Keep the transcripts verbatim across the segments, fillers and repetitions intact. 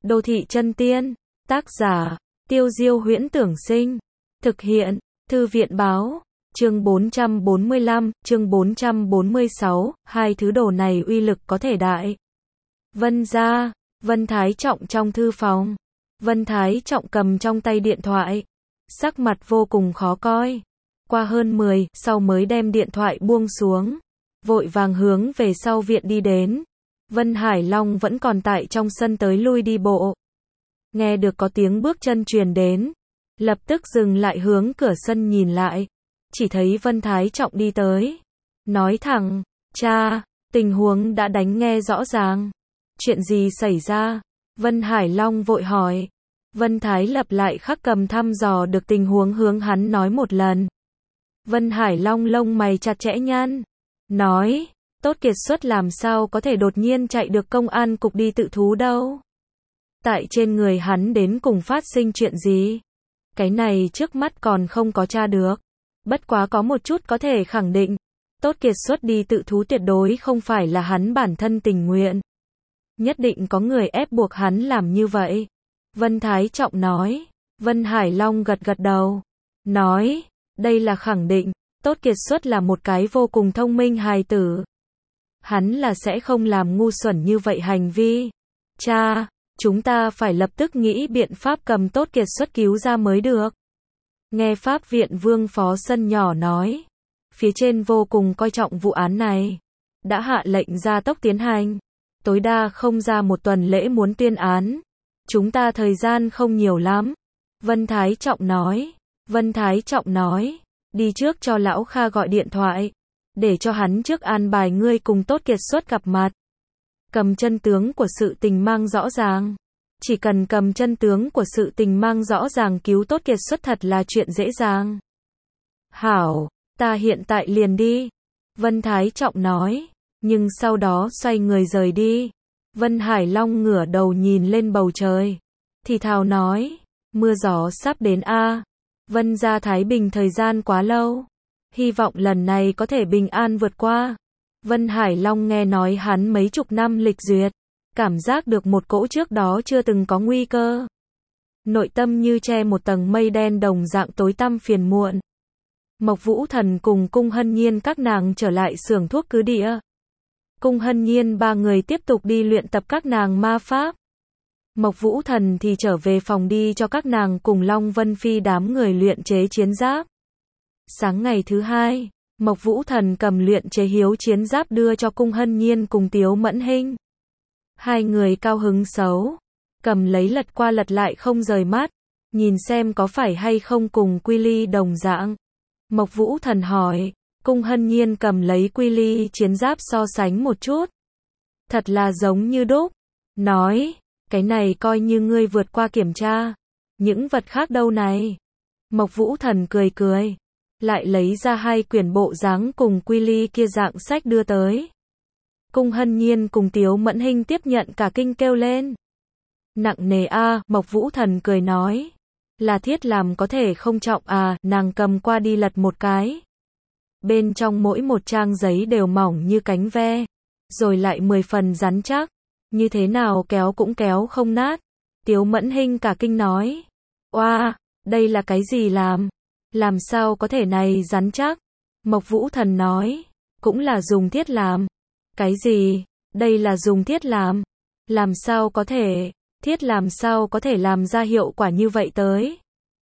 Đô thị chân tiên. Tác giả, Tiêu Diêu Huyễn Tưởng Sinh. Thực hiện, Thư viện Báo. Chương bốn trăm bốn mươi lăm, chương bốn trăm bốn mươi sáu, hai thứ đồ này uy lực có thể đại. Vân gia, Vân Thái Trọng trong thư phòng. Vân Thái Trọng cầm trong tay điện thoại. Sắc mặt vô cùng khó coi. Qua hơn mười, sau mới đem điện thoại buông xuống. Vội vàng hướng về sau viện đi đến. Vân Hải Long vẫn còn tại trong sân tới lui đi bộ. Nghe được có tiếng bước chân truyền đến. Lập tức dừng lại hướng cửa sân nhìn lại. Chỉ thấy Vân Thái Trọng đi tới. Nói thẳng, cha, tình huống đã đánh nghe rõ ràng. Chuyện gì xảy ra? Vân Hải Long vội hỏi. Vân Thái Lập lại khắc cầm thăm dò được tình huống hướng hắn nói một lần. Vân Hải Long lông mày chặt chẽ nhăn. Nói, Tốt Kiệt Xuất làm sao có thể đột nhiên chạy được công an cục đi tự thú đâu. Tại trên người hắn đến cùng phát sinh chuyện gì? Cái này trước mắt còn không có tra được. Bất quá có một chút có thể khẳng định. Tốt Kiệt Xuất đi tự thú tuyệt đối không phải là hắn bản thân tình nguyện. Nhất định có người ép buộc hắn làm như vậy. Vân Thái Trọng nói. Vân Hải Long gật gật đầu. Nói, đây là khẳng định. Tốt Kiệt Xuất là một cái vô cùng thông minh hài tử. Hắn là sẽ không làm ngu xuẩn như vậy hành vi. Cha, chúng ta phải lập tức nghĩ biện pháp cầm Tốt Kiệt Xuất cứu ra mới được. Nghe Pháp viện Vương Phó Sân nhỏ nói. Phía trên vô cùng coi trọng vụ án này. Đã hạ lệnh gia tốc tiến hành. Tối đa không ra một tuần lễ muốn tuyên án. Chúng ta thời gian không nhiều lắm. Vân Thái Trọng nói. Vân Thái Trọng nói. Đi trước cho lão Kha gọi điện thoại. Để cho hắn trước an bài ngươi cùng Tốt Kiệt Xuất gặp mặt. Cầm chân tướng của sự tình mang rõ ràng. Chỉ cần cầm chân tướng của sự tình mang rõ ràng cứu Tốt Kiệt Xuất thật là chuyện dễ dàng. Hảo, ta hiện tại liền đi. Vân Thái Trọng nói. Nhưng sau đó xoay người rời đi. Vân Hải Long ngửa đầu nhìn lên bầu trời. Thì thào nói. Mưa gió sắp đến a. Vân gia Thái Bình thời gian quá lâu. Hy vọng lần này có thể bình an vượt qua. Vân Hải Long nghe nói hắn mấy chục năm lịch duyệt. Cảm giác được một cỗ trước đó chưa từng có nguy cơ. Nội tâm như che một tầng mây đen đồng dạng tối tăm phiền muộn. Mộc Vũ Thần cùng Cung Hân Nhiên các nàng trở lại xưởng thuốc cứ địa. Cung Hân Nhiên ba người tiếp tục đi luyện tập các nàng ma pháp. Mộc Vũ Thần thì trở về phòng đi cho các nàng cùng Long Vân Phi đám người luyện chế chiến giáp. Sáng ngày thứ hai, Mộc Vũ Thần cầm luyện chế hiếu chiến giáp đưa cho Cung Hân Nhiên cùng Tiếu Mẫn Hinh. Hai người cao hứng xấu, cầm lấy lật qua lật lại không rời mắt, nhìn xem có phải hay không cùng Quy Ly đồng dạng. Mộc Vũ Thần hỏi, Cung Hân Nhiên cầm lấy Quy Ly chiến giáp so sánh một chút. Thật là giống như đúc. Nói, cái này coi như ngươi vượt qua kiểm tra. Những vật khác đâu này? Mộc Vũ Thần cười cười. Lại lấy ra hai quyển bộ dáng cùng Quy Ly kia dạng sách đưa tới. Cung Hân Nhiên cùng Tiếu Mẫn Hinh tiếp nhận cả kinh kêu lên. Nặng nề a, Mộc Vũ Thần cười nói. Là thiết làm có thể không trọng à, nàng cầm qua đi lật một cái. Bên trong mỗi một trang giấy đều mỏng như cánh ve. Rồi lại mười phần rắn chắc. Như thế nào kéo cũng kéo không nát. Tiếu Mẫn Hinh cả kinh nói. Oa, đây là cái gì làm? Làm sao có thể này rắn chắc? Mộc Vũ Thần nói. Cũng là dùng thiết làm. Cái gì? Đây là dùng thiết làm. Làm sao có thể? Thiết làm sao có thể làm ra hiệu quả như vậy tới?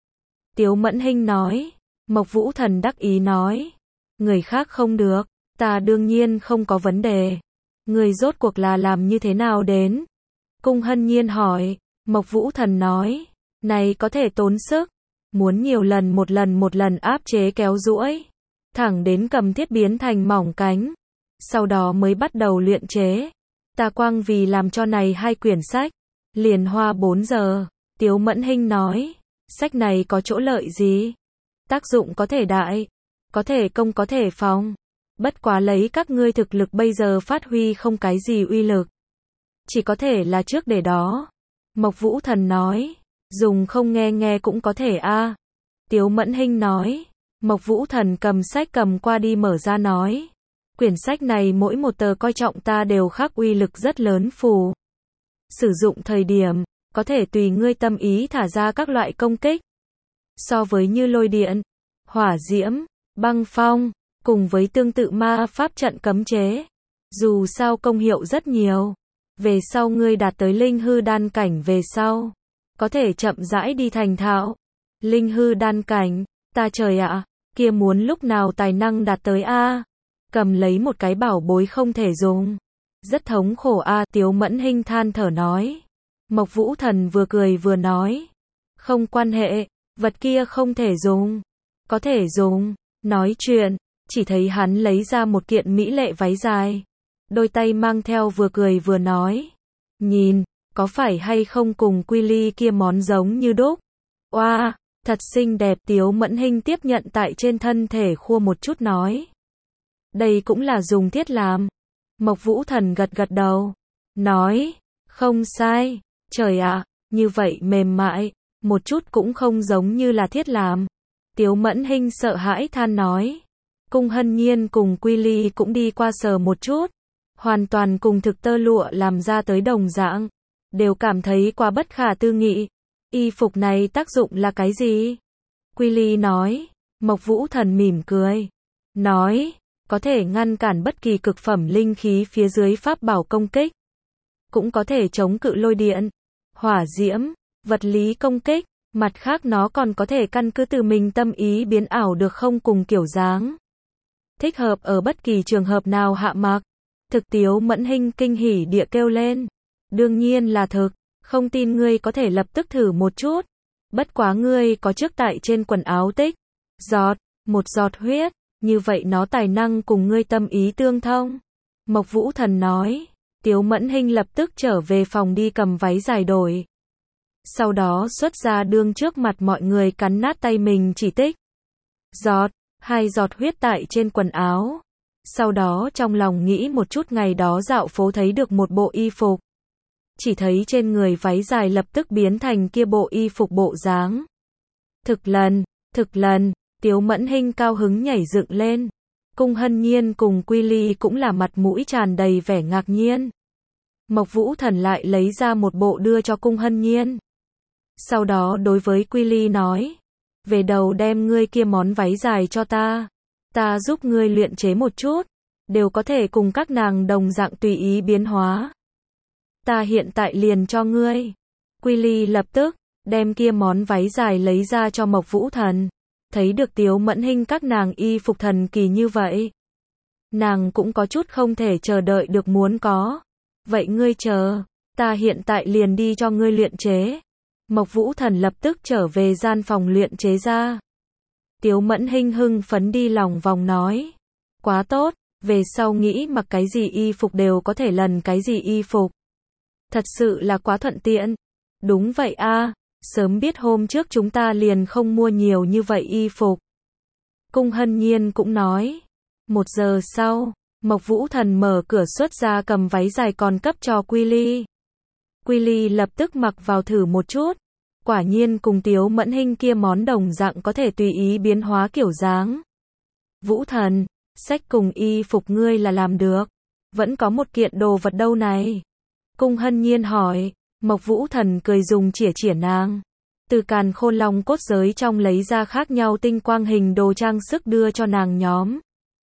Tiếu Mẫn Hinh nói. Mộc Vũ Thần đắc ý nói. Người khác không được. Ta đương nhiên không có vấn đề. Người rốt cuộc là làm như thế nào đến? Cung Hân Nhiên hỏi. Mộc Vũ Thần nói. Này có thể tốn sức. Muốn nhiều lần một lần một lần áp chế kéo duỗi. Thẳng đến cầm thiết biến thành mỏng cánh. Sau đó mới bắt đầu luyện chế. Ta quang vì làm cho này hai quyển sách. Liền hoa bốn giờ. Tiếu Mẫn Hinh nói. Sách này có chỗ lợi gì? Tác dụng có thể đại. Có thể công có thể phòng. Bất quá lấy các ngươi thực lực bây giờ phát huy không cái gì uy lực. Chỉ có thể là trước để đó. Mộc Vũ Thần nói. Dùng không nghe nghe cũng có thể a. À. Tiếu Mẫn Hinh nói. Mộc Vũ Thần cầm sách cầm qua đi mở ra nói. Quyển sách này mỗi một tờ coi trọng ta đều khắc uy lực rất lớn phù. Sử dụng thời điểm, có thể tùy ngươi tâm ý thả ra các loại công kích. So với như lôi điện, hỏa diễm, băng phong, cùng với tương tự ma pháp trận cấm chế. Dù sao công hiệu rất nhiều. Về sau ngươi đạt tới linh hư đan cảnh về sau, có thể chậm rãi đi thành thạo. Linh hư đan cảnh, ta trời ạ, kia muốn lúc nào tài năng đạt tới a? Cầm lấy một cái bảo bối không thể dùng. Rất thống khổ a, Tiếu Mẫn Hinh than thở nói. Mộc Vũ Thần vừa cười vừa nói. Không quan hệ, vật kia không thể dùng. Có thể dùng. Nói chuyện, chỉ thấy hắn lấy ra một kiện mỹ lệ váy dài. Đôi tay mang theo vừa cười vừa nói. Nhìn, có phải hay không cùng Quy Ly kia món giống như đúc? Oa, wow, thật xinh đẹp. Tiếu Mẫn Hinh tiếp nhận tại trên thân thể khua một chút nói. Đây cũng là dùng thiết làm. Mộc Vũ Thần gật gật đầu. Nói, không sai. Trời ạ, như vậy mềm mại, một chút cũng không giống như là thiết làm. Tiếu Mẫn Hinh sợ hãi than nói. Cung Hân Nhiên cùng Quy Ly cũng đi qua sờ một chút. Hoàn toàn cùng thực tơ lụa làm ra tới đồng dạng. Đều cảm thấy quá bất khả tư nghị. Y phục này tác dụng là cái gì? Quy Ly nói. Mộc Vũ Thần mỉm cười. Nói, có thể ngăn cản bất kỳ cực phẩm linh khí phía dưới pháp bảo công kích. Cũng có thể chống cự lôi điện, hỏa diễm, vật lý công kích. Mặt khác nó còn có thể căn cứ từ mình tâm ý biến ảo được không cùng kiểu dáng. Thích hợp ở bất kỳ trường hợp nào hạ mặc. Thực Tiếu Mẫn Hinh kinh hỉ địa kêu lên. Đương nhiên là thực, không tin ngươi có thể lập tức thử một chút. Bất quá ngươi có trước tại trên quần áo tích giọt, một giọt huyết, như vậy nó tài năng cùng ngươi tâm ý tương thông. Mộc Vũ Thần nói. Tiếu Mẫn Hinh lập tức trở về phòng đi cầm váy dài đổi. Sau đó xuất ra đương trước mặt mọi người cắn nát tay mình chỉ tích giọt, hai giọt huyết tại trên quần áo. Sau đó trong lòng nghĩ một chút ngày đó dạo phố thấy được một bộ y phục. Chỉ thấy trên người váy dài lập tức biến thành kia bộ y phục bộ dáng. Thực lần, thực lần, Tiếu Mẫn Hinh cao hứng nhảy dựng lên. Cung Hân Nhiên cùng Quy Ly cũng là mặt mũi tràn đầy vẻ ngạc nhiên. Mộc Vũ Thần lại lấy ra một bộ đưa cho Cung Hân Nhiên. Sau đó đối với Quy Ly nói. Về đầu đem ngươi kia món váy dài cho ta. Ta giúp ngươi luyện chế một chút. Đều có thể cùng các nàng đồng dạng tùy ý biến hóa. Ta hiện tại liền cho ngươi. Quy Ly lập tức đem kia món váy dài lấy ra cho Mộc Vũ Thần. Thấy được Tiếu Mẫn Hinh các nàng y phục thần kỳ như vậy. Nàng cũng có chút không thể chờ đợi được muốn có. Vậy ngươi chờ, ta hiện tại liền đi cho ngươi luyện chế. Mộc Vũ Thần lập tức trở về gian phòng luyện chế ra. Tiếu Mẫn Hinh hưng phấn đi lòng vòng nói. Quá tốt, về sau nghĩ mặc cái gì y phục đều có thể lần cái gì y phục. Thật sự là quá thuận tiện. Đúng vậy a, sớm biết hôm trước chúng ta liền không mua nhiều như vậy y phục. Cung Hân Nhiên cũng nói. Một giờ sau, Mộc Vũ Thần mở cửa xuất ra cầm váy dài còn cấp cho Quy Ly. Quy Ly lập tức mặc vào thử một chút. Quả nhiên cùng Tiếu Mẫn Hinh kia món đồng dạng có thể tùy ý biến hóa kiểu dáng. Vũ Thần, sách cùng y phục ngươi là làm được. Vẫn có một kiện đồ vật đâu này. Cung Hân Nhiên hỏi. Mộc Vũ Thần cười dùng chỉa chỉa nàng. Từ càn khôn long cốt giới trong lấy ra khác nhau tinh quang hình đồ trang sức đưa cho nàng nhóm.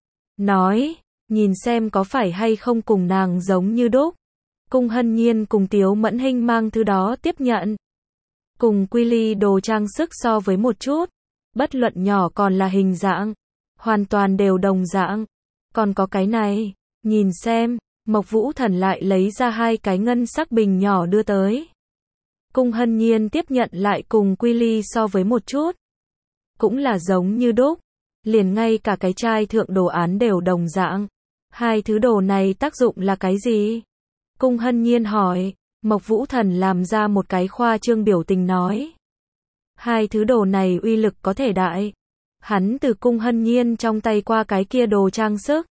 Nói, nhìn xem có phải hay không cùng nàng giống như đúc. Cung Hân Nhiên cùng Tiếu Mẫn Hinh mang thứ đó tiếp nhận. Cùng Quy Ly đồ trang sức so với một chút. Bất luận nhỏ còn là hình dạng. Hoàn toàn đều đồng dạng. Còn có cái này, nhìn xem. Mộc Vũ Thần lại lấy ra hai cái ngân sắc bình nhỏ đưa tới. Cung Hân Nhiên tiếp nhận lại cùng Quy Ly so với một chút. Cũng là giống như đúc. Liền ngay cả cái chai thượng đồ án đều đồng dạng. Hai thứ đồ này tác dụng là cái gì? Cung Hân Nhiên hỏi. Mộc Vũ Thần làm ra một cái khoa trương biểu tình nói. Hai thứ đồ này uy lực có thể đại. Hắn từ Cung Hân Nhiên trong tay qua cái kia đồ trang sức.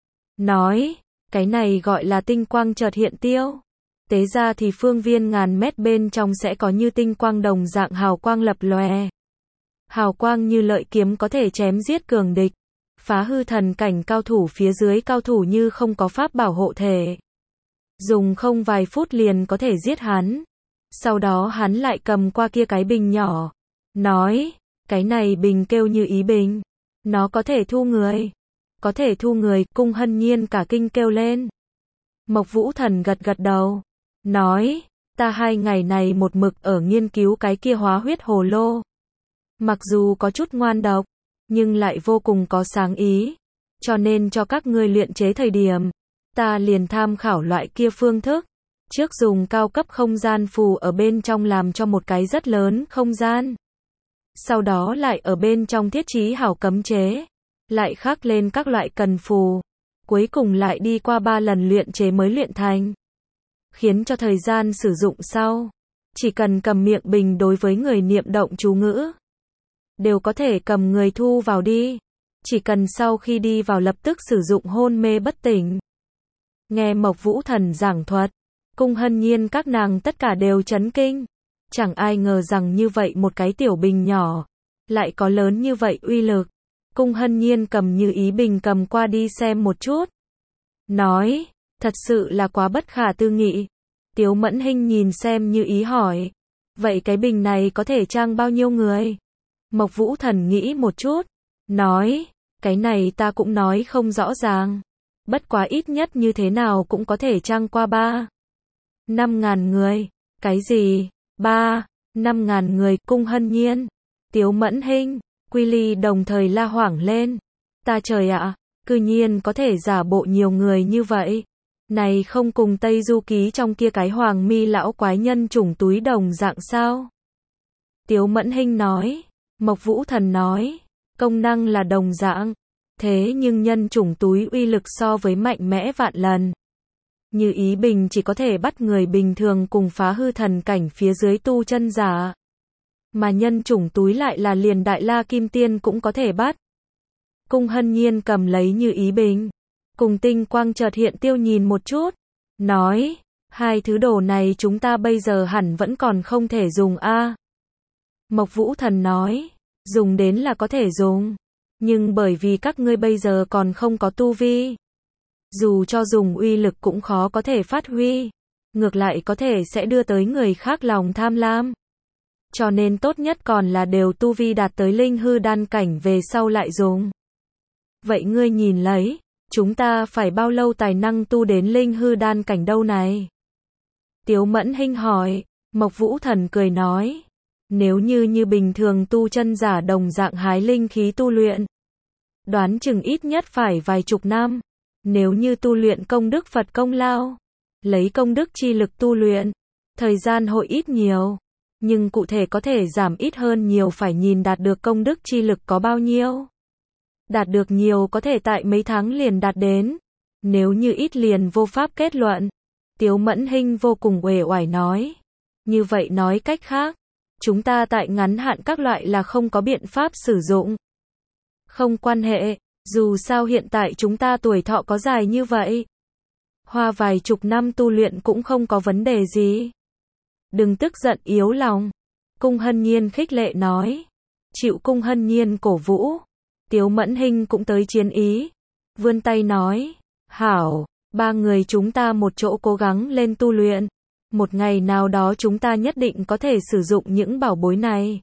Nói. Cái này gọi là tinh quang chợt hiện tiêu. Tế ra thì phương viên ngàn mét bên trong sẽ có như tinh quang đồng dạng hào quang lập lòe. Hào quang như lợi kiếm có thể chém giết cường địch. Phá hư thần cảnh cao thủ phía dưới cao thủ như không có pháp bảo hộ thể. Dùng không vài phút liền có thể giết hắn. Sau đó hắn lại cầm qua kia cái bình nhỏ. Nói, cái này bình kêu Như Ý bình. Nó có thể thu người. Có thể thu người, Cung Hân Nhiên cả kinh kêu lên. Mộc Vũ Thần gật gật đầu. Nói, ta hai ngày này một mực ở nghiên cứu cái kia hóa huyết hồ lô. Mặc dù có chút ngoan độc, nhưng lại vô cùng có sáng ý. Cho nên cho các ngươi luyện chế thời điểm, ta liền tham khảo loại kia phương thức. Trước dùng cao cấp không gian phù ở bên trong làm cho một cái rất lớn không gian. Sau đó lại ở bên trong thiết trí hảo cấm chế. Lại khắc lên các loại cần phù. Cuối cùng lại đi qua ba lần luyện chế mới luyện thành. Khiến cho thời gian sử dụng sau. Chỉ cần cầm miệng bình đối với người niệm động chú ngữ. Đều có thể cầm người thu vào đi. Chỉ cần sau khi đi vào lập tức sử dụng hôn mê bất tỉnh. Nghe Mộc Vũ Thần giảng thuật. Cung Hân Nhiên các nàng tất cả đều chấn kinh. Chẳng ai ngờ rằng như vậy một cái tiểu bình nhỏ. Lại có lớn như vậy uy lực. Cung Hân Nhiên cầm Như Ý bình cầm qua đi xem một chút. Nói, thật sự là quá bất khả tư nghị. Tiếu Mẫn Hinh nhìn xem Như Ý hỏi. Vậy cái bình này có thể trang bao nhiêu người? Mộc Vũ Thần nghĩ một chút. Nói, cái này ta cũng nói không rõ ràng. Bất quá ít nhất như thế nào cũng có thể trang qua ba. Năm ngàn người. Cái gì? Ba. Năm ngàn người. Cung Hân Nhiên. Tiếu Mẫn Hinh. Quy Ly đồng thời la hoảng lên. Ta trời ạ, cư nhiên có thể giả bộ nhiều người như vậy. Này không cùng Tây Du Ký trong kia cái hoàng mi lão quái nhân chủng túi đồng dạng sao? Tiếu Mẫn Hinh nói. Mộc Vũ Thần nói. Công năng là đồng dạng. Thế nhưng nhân chủng túi uy lực so với mạnh mẽ vạn lần. Như Ý bình chỉ có thể bắt người bình thường cùng phá hư thần cảnh phía dưới tu chân giả. Mà nhân chủng túi lại là liền Đại La Kim Tiên cũng có thể bắt. Cung Hân Nhiên cầm lấy Như Ý bình. Cùng tinh quang chợt hiện tiêu nhìn một chút. Nói, hai thứ đồ này chúng ta bây giờ hẳn vẫn còn không thể dùng a. À. Mộc Vũ Thần nói, dùng đến là có thể dùng. Nhưng bởi vì các ngươi bây giờ còn không có tu vi. Dù cho dùng uy lực cũng khó có thể phát huy. Ngược lại có thể sẽ đưa tới người khác lòng tham lam. Cho nên tốt nhất còn là đều tu vi đạt tới linh hư đan cảnh về sau lại dùng. Vậy ngươi nhìn lấy, chúng ta phải bao lâu tài năng tu đến linh hư đan cảnh đâu này? Tiếu Mẫn Hinh hỏi. Mộc Vũ Thần cười nói. Nếu như như bình thường tu chân giả đồng dạng hái linh khí tu luyện. Đoán chừng ít nhất phải vài chục năm. Nếu như tu luyện công đức Phật công lao. Lấy công đức chi lực tu luyện. Thời gian hội ít nhiều. Nhưng cụ thể có thể giảm ít hơn nhiều phải nhìn đạt được công đức chi lực có bao nhiêu. Đạt được nhiều có thể tại mấy tháng liền đạt đến. Nếu như ít liền vô pháp kết luận. Tiếu Mẫn Hinh vô cùng uể oải nói. Như vậy nói cách khác. Chúng ta tại ngắn hạn các loại là không có biện pháp sử dụng. Không quan hệ. Dù sao hiện tại chúng ta tuổi thọ có dài như vậy. Hoa vài chục năm tu luyện cũng không có vấn đề gì. Đừng tức giận yếu lòng. Cung Hân Nhiên khích lệ nói. Chịu Cung Hân Nhiên cổ vũ. Tiếu Mẫn Hinh cũng tới chiến ý. Vươn tay nói. Hảo, ba người chúng ta một chỗ cố gắng lên tu luyện. Một ngày nào đó chúng ta nhất định có thể sử dụng những bảo bối này.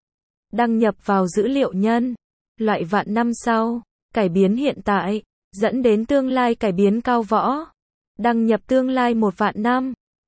Đăng nhập vào dữ liệu nhân. Loại vạn năm sau. Cải biến hiện tại. Dẫn đến tương lai cải biến cao võ. Đăng nhập tương lai một vạn năm.